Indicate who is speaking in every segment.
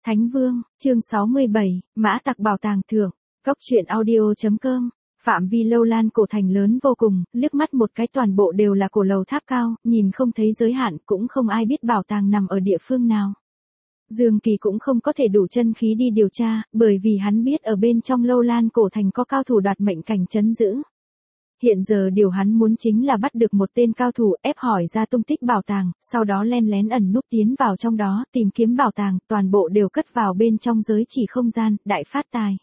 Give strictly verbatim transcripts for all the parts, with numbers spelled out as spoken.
Speaker 1: Thánh Vương, chương sáu mươi bảy, Mã Tặc bảo tàng thưởng, Cốc truyện audio.com. Phạm vi lâu lan cổ thành lớn vô cùng, liếc mắt một cái toàn bộ đều là cổ lầu tháp cao, nhìn không thấy giới hạn, cũng không ai biết bảo tàng nằm ở địa phương nào. Dương Kỳ cũng không có thể đủ chân khí đi điều tra, bởi vì hắn biết ở bên trong lâu lan cổ thành có cao thủ đoạt mệnh cảnh trấn giữ. Hiện giờ điều hắn muốn chính là bắt được một tên cao thủ, ép hỏi ra tung tích bảo tàng, sau đó len lén ẩn núp tiến vào trong đó, tìm kiếm bảo tàng, toàn bộ đều cất vào bên trong giới chỉ không gian, đại phát tài.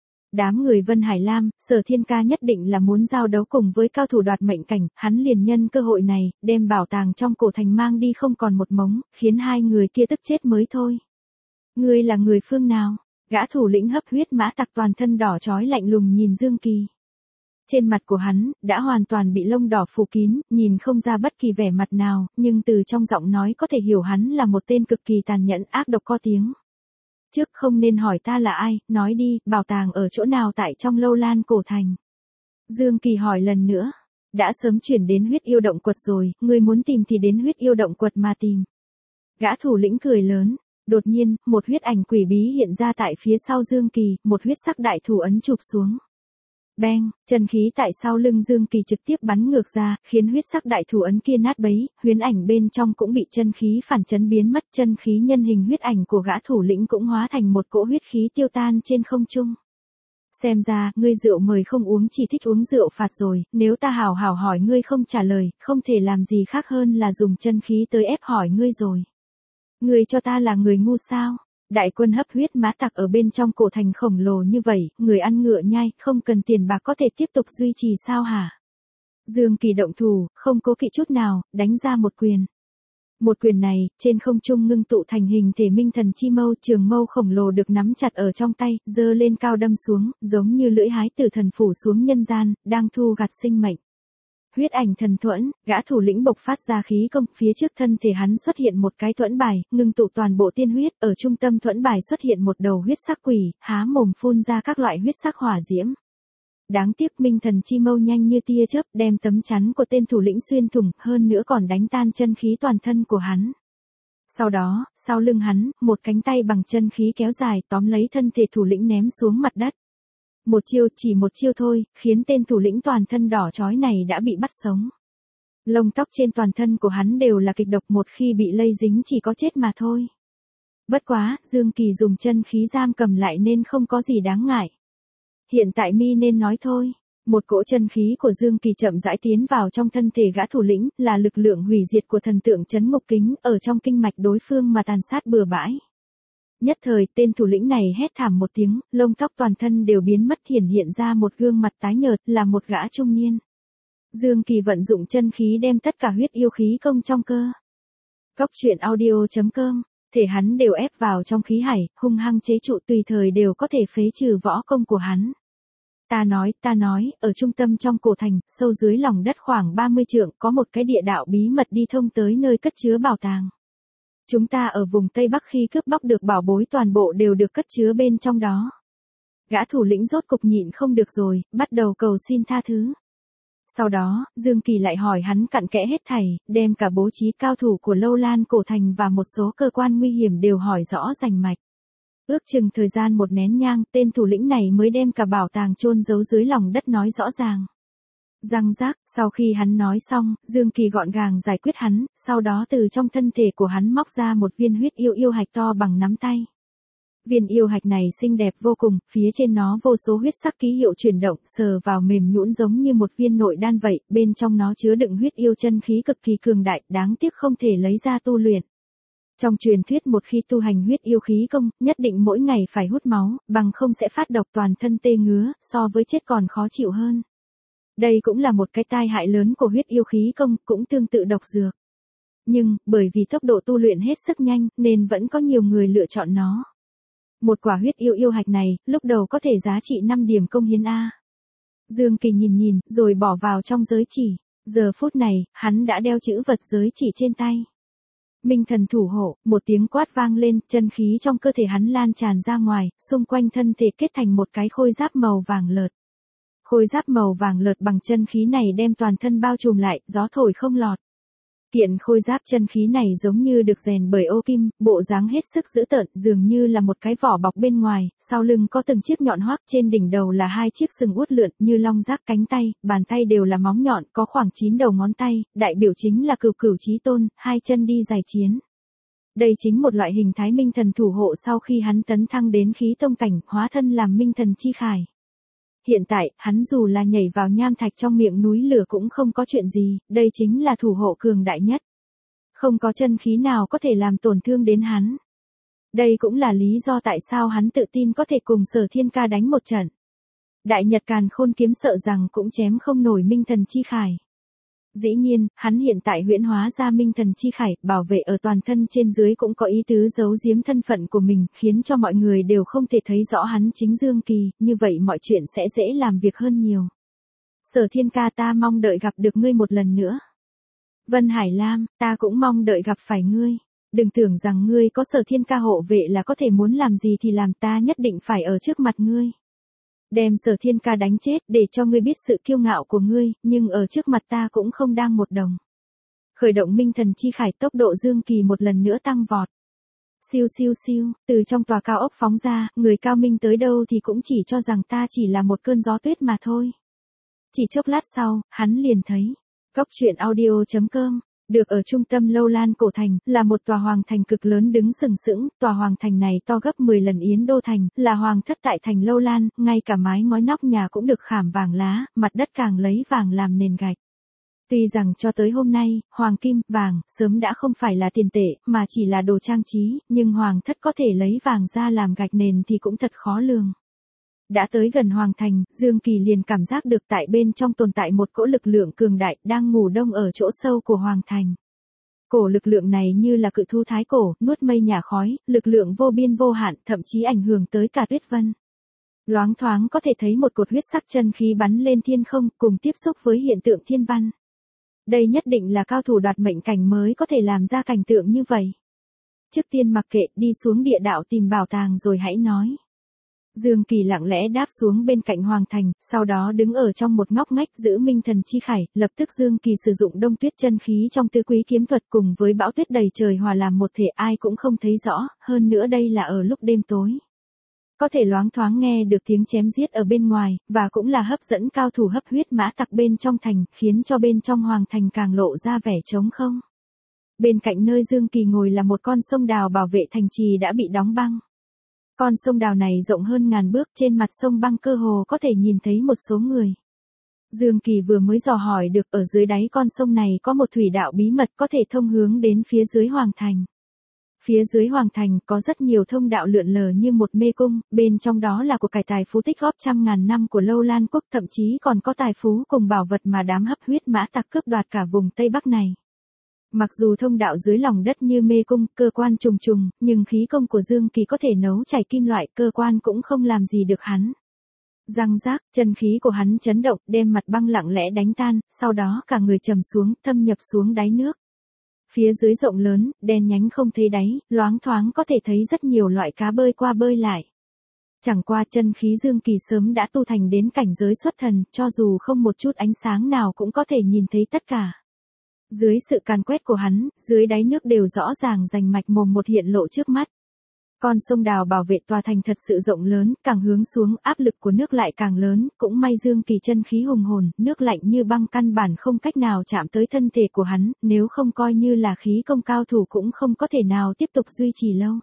Speaker 1: Đám người Vân Hải Lam, Sở Thiên Ca nhất định là muốn giao đấu cùng với cao thủ đoạt mệnh cảnh, hắn liền nhân cơ hội này, đem bảo tàng trong cổ thành mang đi không còn một mống, khiến hai người kia tức chết mới thôi. Ngươi là người phương nào? Gã thủ lĩnh hấp huyết mã tặc toàn thân đỏ chói lạnh lùng nhìn Dương Kỳ. Trên mặt của hắn, đã hoàn toàn bị lông đỏ phủ kín, nhìn không ra bất kỳ vẻ mặt nào, nhưng từ trong giọng nói có thể hiểu hắn là một tên cực kỳ tàn nhẫn ác độc có tiếng. Trước không nên hỏi ta là ai, nói đi, bảo tàng ở chỗ nào tại trong lâu lan cổ thành. Dương Kỳ hỏi lần nữa, đã sớm chuyển đến huyết yêu động quật rồi, ngươi muốn tìm thì đến huyết yêu động quật mà tìm. Gã thủ lĩnh cười lớn, đột nhiên, một huyết ảnh quỷ bí hiện ra tại phía sau Dương Kỳ, một huyết sắc đại thủ ấn chụp xuống. Beng, chân khí tại sau lưng Dương Kỳ trực tiếp bắn ngược ra, khiến huyết sắc đại thủ ấn kia nát bấy, huyễn ảnh bên trong cũng bị chân khí phản chấn biến mất, chân khí nhân hình huyết ảnh của gã thủ lĩnh cũng hóa thành một cỗ huyết khí tiêu tan trên không trung. Xem ra, ngươi rượu mời không uống chỉ thích uống rượu phạt rồi, nếu ta hảo hảo hỏi ngươi không trả lời, không thể làm gì khác hơn là dùng chân khí tới ép hỏi ngươi rồi. Ngươi cho ta là người ngu sao? Đại quân hấp huyết mã tặc ở bên trong cổ thành khổng lồ như vậy, người ăn ngựa nhai, không cần tiền bạc có thể tiếp tục duy trì sao hả? Dương Kỳ động thủ, không cố kỵ chút nào, đánh ra một quyền. Một quyền này, trên không trung ngưng tụ thành hình thể minh thần chi mâu, trường mâu khổng lồ được nắm chặt ở trong tay, giơ lên cao đâm xuống, giống như lưỡi hái tử thần phủ xuống nhân gian, đang thu gặt sinh mệnh. Huyết ảnh thần thuẫn, gã thủ lĩnh bộc phát ra khí công, phía trước thân thể hắn xuất hiện một cái thuẫn bài, ngưng tụ toàn bộ tiên huyết, ở trung tâm thuẫn bài xuất hiện một đầu huyết sắc quỷ, há mồm phun ra các loại huyết sắc hỏa diễm. Đáng tiếc minh thần chi mâu nhanh như tia chớp, đem tấm chắn của tên thủ lĩnh xuyên thủng, hơn nữa còn đánh tan chân khí toàn thân của hắn. Sau đó, sau lưng hắn, một cánh tay bằng chân khí kéo dài tóm lấy thân thể thủ lĩnh ném xuống mặt đất. Một chiêu, chỉ một chiêu thôi, khiến tên thủ lĩnh toàn thân đỏ chói này đã bị bắt sống. Lông tóc trên toàn thân của hắn đều là kịch độc, một khi bị lây dính chỉ có chết mà thôi. Bất quá, Dương Kỳ dùng chân khí giam cầm lại nên không có gì đáng ngại. Hiện tại mi nên nói thôi. Một cỗ chân khí của Dương Kỳ chậm rãi tiến vào trong thân thể gã thủ lĩnh, là lực lượng hủy diệt của thần tượng trấn ngục kính, ở trong kinh mạch đối phương mà tàn sát bừa bãi. Nhất thời, tên thủ lĩnh này hét thảm một tiếng, lông tóc toàn thân đều biến mất, hiển hiện ra một gương mặt tái nhợt, là một gã trung niên. Dương Kỳ vận dụng chân khí đem tất cả huyết yêu khí công trong cơ. Cốc truyện audio.com, thể hắn đều ép vào trong khí hải, hung hăng chế trụ, tùy thời đều có thể phế trừ võ công của hắn. Ta nói, ta nói, ở trung tâm trong cổ thành, sâu dưới lòng đất khoảng ba mươi trượng, có một cái địa đạo bí mật đi thông tới nơi cất chứa bảo tàng. Chúng ta ở vùng Tây Bắc khi cướp bóc được bảo bối toàn bộ đều được cất chứa bên trong đó. Gã thủ lĩnh rốt cục nhịn không được rồi, bắt đầu cầu xin tha thứ. Sau đó, Dương Kỳ lại hỏi hắn cặn kẽ hết thảy, đem cả bố trí cao thủ của lâu lan cổ thành và một số cơ quan nguy hiểm đều hỏi rõ rành mạch. Ước chừng thời gian một nén nhang, tên thủ lĩnh này mới đem cả bảo tàng chôn giấu dưới lòng đất nói rõ ràng. Răng rác, sau khi hắn nói xong, Dương Kỳ gọn gàng giải quyết hắn, sau đó từ trong thân thể của hắn móc ra một viên huyết yêu yêu hạch to bằng nắm tay. Viên yêu hạch này xinh đẹp vô cùng, phía trên nó vô số huyết sắc ký hiệu chuyển động, sờ vào mềm nhũn giống như một viên nội đan vậy, bên trong nó chứa đựng huyết yêu chân khí cực kỳ cường đại, đáng tiếc không thể lấy ra tu luyện. Trong truyền thuyết một khi tu hành huyết yêu khí công, nhất định mỗi ngày phải hút máu, bằng không sẽ phát độc toàn thân tê ngứa, so với chết còn khó chịu hơn. Đây cũng là một cái tai hại lớn của huyết yêu khí công, cũng tương tự độc dược. Nhưng, bởi vì tốc độ tu luyện hết sức nhanh, nên vẫn có nhiều người lựa chọn nó. Một quả huyết yêu yêu hạch này, lúc đầu có thể giá trị năm điểm công hiến A. Dương Kỳ nhìn nhìn, rồi bỏ vào trong giới chỉ. Giờ phút này, hắn đã đeo chữ vật giới chỉ trên tay. Minh thần thủ hộ, một tiếng quát vang lên, chân khí trong cơ thể hắn lan tràn ra ngoài, xung quanh thân thể kết thành một cái khôi giáp màu vàng lợt. Khôi giáp màu vàng lợt bằng chân khí này đem toàn thân bao trùm lại, gió thổi không lọt. Kiện khôi giáp chân khí này giống như được rèn bởi ô kim, bộ dáng hết sức dữ tợn, dường như là một cái vỏ bọc bên ngoài, sau lưng có từng chiếc nhọn hoắt, trên đỉnh đầu là hai chiếc sừng uốn lượn như long giác, cánh tay, bàn tay đều là móng nhọn, có khoảng chín đầu ngón tay, đại biểu chính là Cửu Cửu Chí Tôn, hai chân đi giày chiến. Đây chính một loại hình thái minh thần thủ hộ sau khi hắn tấn thăng đến khí tông cảnh, hóa thân làm minh thần chi khải. Hiện tại, hắn dù là nhảy vào nham thạch trong miệng núi lửa cũng không có chuyện gì, đây chính là thủ hộ cường đại nhất. Không có chân khí nào có thể làm tổn thương đến hắn. Đây cũng là lý do tại sao hắn tự tin có thể cùng Sở Thiên Ca đánh một trận. Đại Nhật Càn Khôn kiếm sợ rằng cũng chém không nổi minh thần chi khải. Dĩ nhiên, hắn hiện tại huyễn hóa ra minh thần chi khải, bảo vệ ở toàn thân trên dưới cũng có ý tứ giấu giếm thân phận của mình, khiến cho mọi người đều không thể thấy rõ hắn chính Dương Kỳ, như vậy mọi chuyện sẽ dễ làm việc hơn nhiều. Sở Thiên Ca, ta mong đợi gặp được ngươi một lần nữa. Vân Hải Lam, ta cũng mong đợi gặp phải ngươi. Đừng tưởng rằng ngươi có Sở Thiên Ca hộ vệ là có thể muốn làm gì thì làm, ta nhất định phải ở trước mặt ngươi. Đem Sở Thiên Ca đánh chết để cho ngươi biết sự kiêu ngạo của ngươi, nhưng ở trước mặt ta cũng không đang một đồng. Khởi động minh thần chi khải, tốc độ Dương Kỳ một lần nữa tăng vọt. Siêu siêu siêu, từ trong tòa cao ốc phóng ra, người cao minh tới đâu thì cũng chỉ cho rằng ta chỉ là một cơn gió tuyết mà thôi. Chỉ chốc lát sau, hắn liền thấy. Góc truyện audio chấm com. Được ở trung tâm Lâu Lan cổ thành, là một tòa hoàng thành cực lớn đứng sừng sững, tòa hoàng thành này to gấp mười lần Yến Đô thành, là hoàng thất tại thành Lâu Lan, ngay cả mái ngói nóc nhà cũng được khảm vàng lá, mặt đất càng lấy vàng làm nền gạch. Tuy rằng cho tới hôm nay, hoàng kim, vàng, sớm đã không phải là tiền tệ, mà chỉ là đồ trang trí, nhưng hoàng thất có thể lấy vàng ra làm gạch nền thì cũng thật khó lường. Đã tới gần hoàng thành, Dương Kỳ liền cảm giác được tại bên trong tồn tại một cỗ lực lượng cường đại đang ngủ đông ở chỗ sâu của hoàng thành. Cổ lực lượng này như là cự thú thái cổ, nuốt mây nhả khói, lực lượng vô biên vô hạn, thậm chí ảnh hưởng tới cả tuyết vân. Loáng thoáng có thể thấy một cột huyết sắc chân khí bắn lên thiên không, cùng tiếp xúc với hiện tượng thiên văn. Đây nhất định là cao thủ đoạt mệnh cảnh mới có thể làm ra cảnh tượng như vậy. Trước tiên mặc kệ, đi xuống địa đạo tìm bảo tàng rồi hãy nói. Dương Kỳ lặng lẽ đáp xuống bên cạnh hoàng thành, sau đó đứng ở trong một ngóc ngách giữ minh thần chi khải, lập tức Dương Kỳ sử dụng đông tuyết chân khí trong tứ quý kiếm thuật cùng với bão tuyết đầy trời hòa làm một thể, ai cũng không thấy rõ, hơn nữa đây là ở lúc đêm tối. Có thể loáng thoáng nghe được tiếng chém giết ở bên ngoài, và cũng là hấp dẫn cao thủ hấp huyết mã tặc bên trong thành, khiến cho bên trong hoàng thành càng lộ ra vẻ trống không. Bên cạnh nơi Dương Kỳ ngồi là một con sông đào bảo vệ thành trì đã bị đóng băng. Con sông đào này rộng hơn ngàn bước, trên mặt sông băng cơ hồ có thể nhìn thấy một số người. Dương Kỳ vừa mới dò hỏi được ở dưới đáy con sông này có một thủy đạo bí mật có thể thông hướng đến phía dưới hoàng thành. Phía dưới hoàng thành có rất nhiều thông đạo lượn lờ như một mê cung, bên trong đó là của cải tài phú tích góp trăm ngàn năm của Lâu Lan quốc, thậm chí còn có tài phú cùng bảo vật mà đám hấp huyết mã tặc cướp đoạt cả vùng Tây Bắc này. Mặc dù thông đạo dưới lòng đất như mê cung, cơ quan trùng trùng, nhưng khí công của Dương Kỳ có thể nấu chảy kim loại, cơ quan cũng không làm gì được hắn. Răng rác, chân khí của hắn chấn động, đem mặt băng lặng lẽ đánh tan, sau đó cả người trầm xuống, thâm nhập xuống đáy nước. Phía dưới rộng lớn, đen nhánh không thấy đáy, loáng thoáng có thể thấy rất nhiều loại cá bơi qua bơi lại. Chẳng qua chân khí Dương Kỳ sớm đã tu thành đến cảnh giới xuất thần, cho dù không một chút ánh sáng nào cũng có thể nhìn thấy tất cả. Dưới sự càn quét của hắn, dưới đáy nước đều rõ ràng rành mạch mồm một hiện lộ trước mắt. Con sông đào bảo vệ tòa thành thật sự rộng lớn, càng hướng xuống áp lực của nước lại càng lớn, cũng may Dương Kỳ chân khí hùng hồn, nước lạnh như băng căn bản không cách nào chạm tới thân thể của hắn, nếu không coi như là khí công cao thủ cũng không có thể nào tiếp tục duy trì lâu.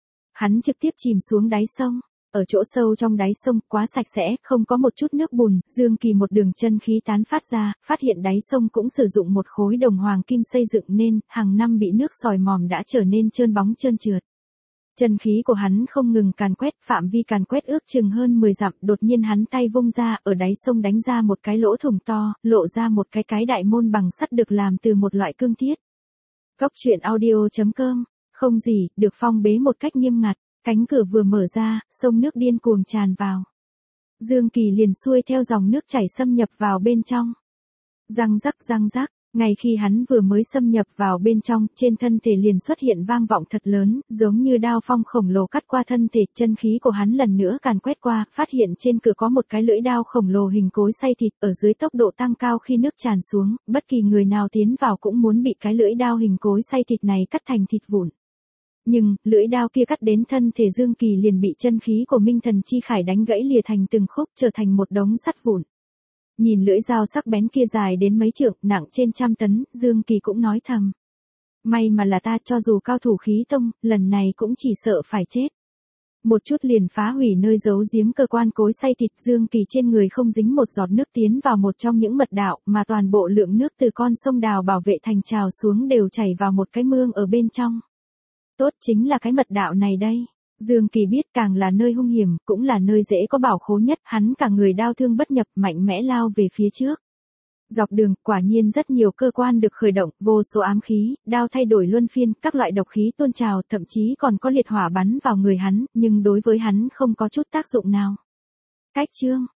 Speaker 1: Hắn trực tiếp chìm xuống đáy sông. Ở chỗ sâu trong đáy sông, quá sạch sẽ, không có một chút nước bùn, Dương Kỳ một đường chân khí tán phát ra, phát hiện đáy sông cũng sử dụng một khối đồng hoàng kim xây dựng nên, hàng năm bị nước sòi mòn đã trở nên trơn bóng trơn trượt. Chân khí của hắn không ngừng càn quét, phạm vi càn quét ước chừng hơn mười dặm, đột nhiên hắn tay vung ra, ở đáy sông đánh ra một cái lỗ thủng to, lộ ra một cái cái đại môn bằng sắt được làm từ một loại cương thiết. Góc truyện audio chấm com, không gì, được phong bế một cách nghiêm ngặt. Cánh cửa vừa mở ra, sông nước điên cuồng tràn vào. Dương Kỳ liền xuôi theo dòng nước chảy xâm nhập vào bên trong. Răng rắc răng rắc, Ngay khi hắn vừa mới xâm nhập vào bên trong, trên thân thể liền xuất hiện vang vọng thật lớn, giống như đao phong khổng lồ cắt qua thân thể, chân khí của hắn lần nữa càn quét qua, phát hiện trên cửa có một cái lưỡi đao khổng lồ hình cối xay thịt, ở dưới tốc độ tăng cao khi nước tràn xuống, bất kỳ người nào tiến vào cũng muốn bị cái lưỡi đao hình cối xay thịt này cắt thành thịt vụn. Nhưng, lưỡi đao kia cắt đến thân thể Dương Kỳ liền bị chân khí của Minh Thần Chi Khải đánh gãy lìa thành từng khúc, trở thành một đống sắt vụn. Nhìn lưỡi dao sắc bén kia dài đến mấy trượng, nặng trên trăm tấn, Dương Kỳ cũng nói thầm. May mà là ta, cho dù cao thủ khí tông, lần này cũng chỉ sợ phải chết. Một chút liền phá hủy nơi giấu giếm cơ quan cối xay thịt. Dương Kỳ trên người không dính một giọt nước tiến vào một trong những mật đạo, mà toàn bộ lượng nước từ con sông đào bảo vệ thành trào xuống đều chảy vào một cái mương ở bên trong. Tốt, chính là cái mật đạo này đây. Dương Kỳ biết, càng là nơi hung hiểm, cũng là nơi dễ có bảo khố nhất, hắn cả người đao thương bất nhập, mạnh mẽ lao về phía trước. Dọc đường, quả nhiên rất nhiều cơ quan được khởi động, vô số ám khí, đao thay đổi luân phiên, các loại độc khí tuôn trào, thậm chí còn có liệt hỏa bắn vào người hắn, nhưng đối với hắn không có chút tác dụng nào. Cách chương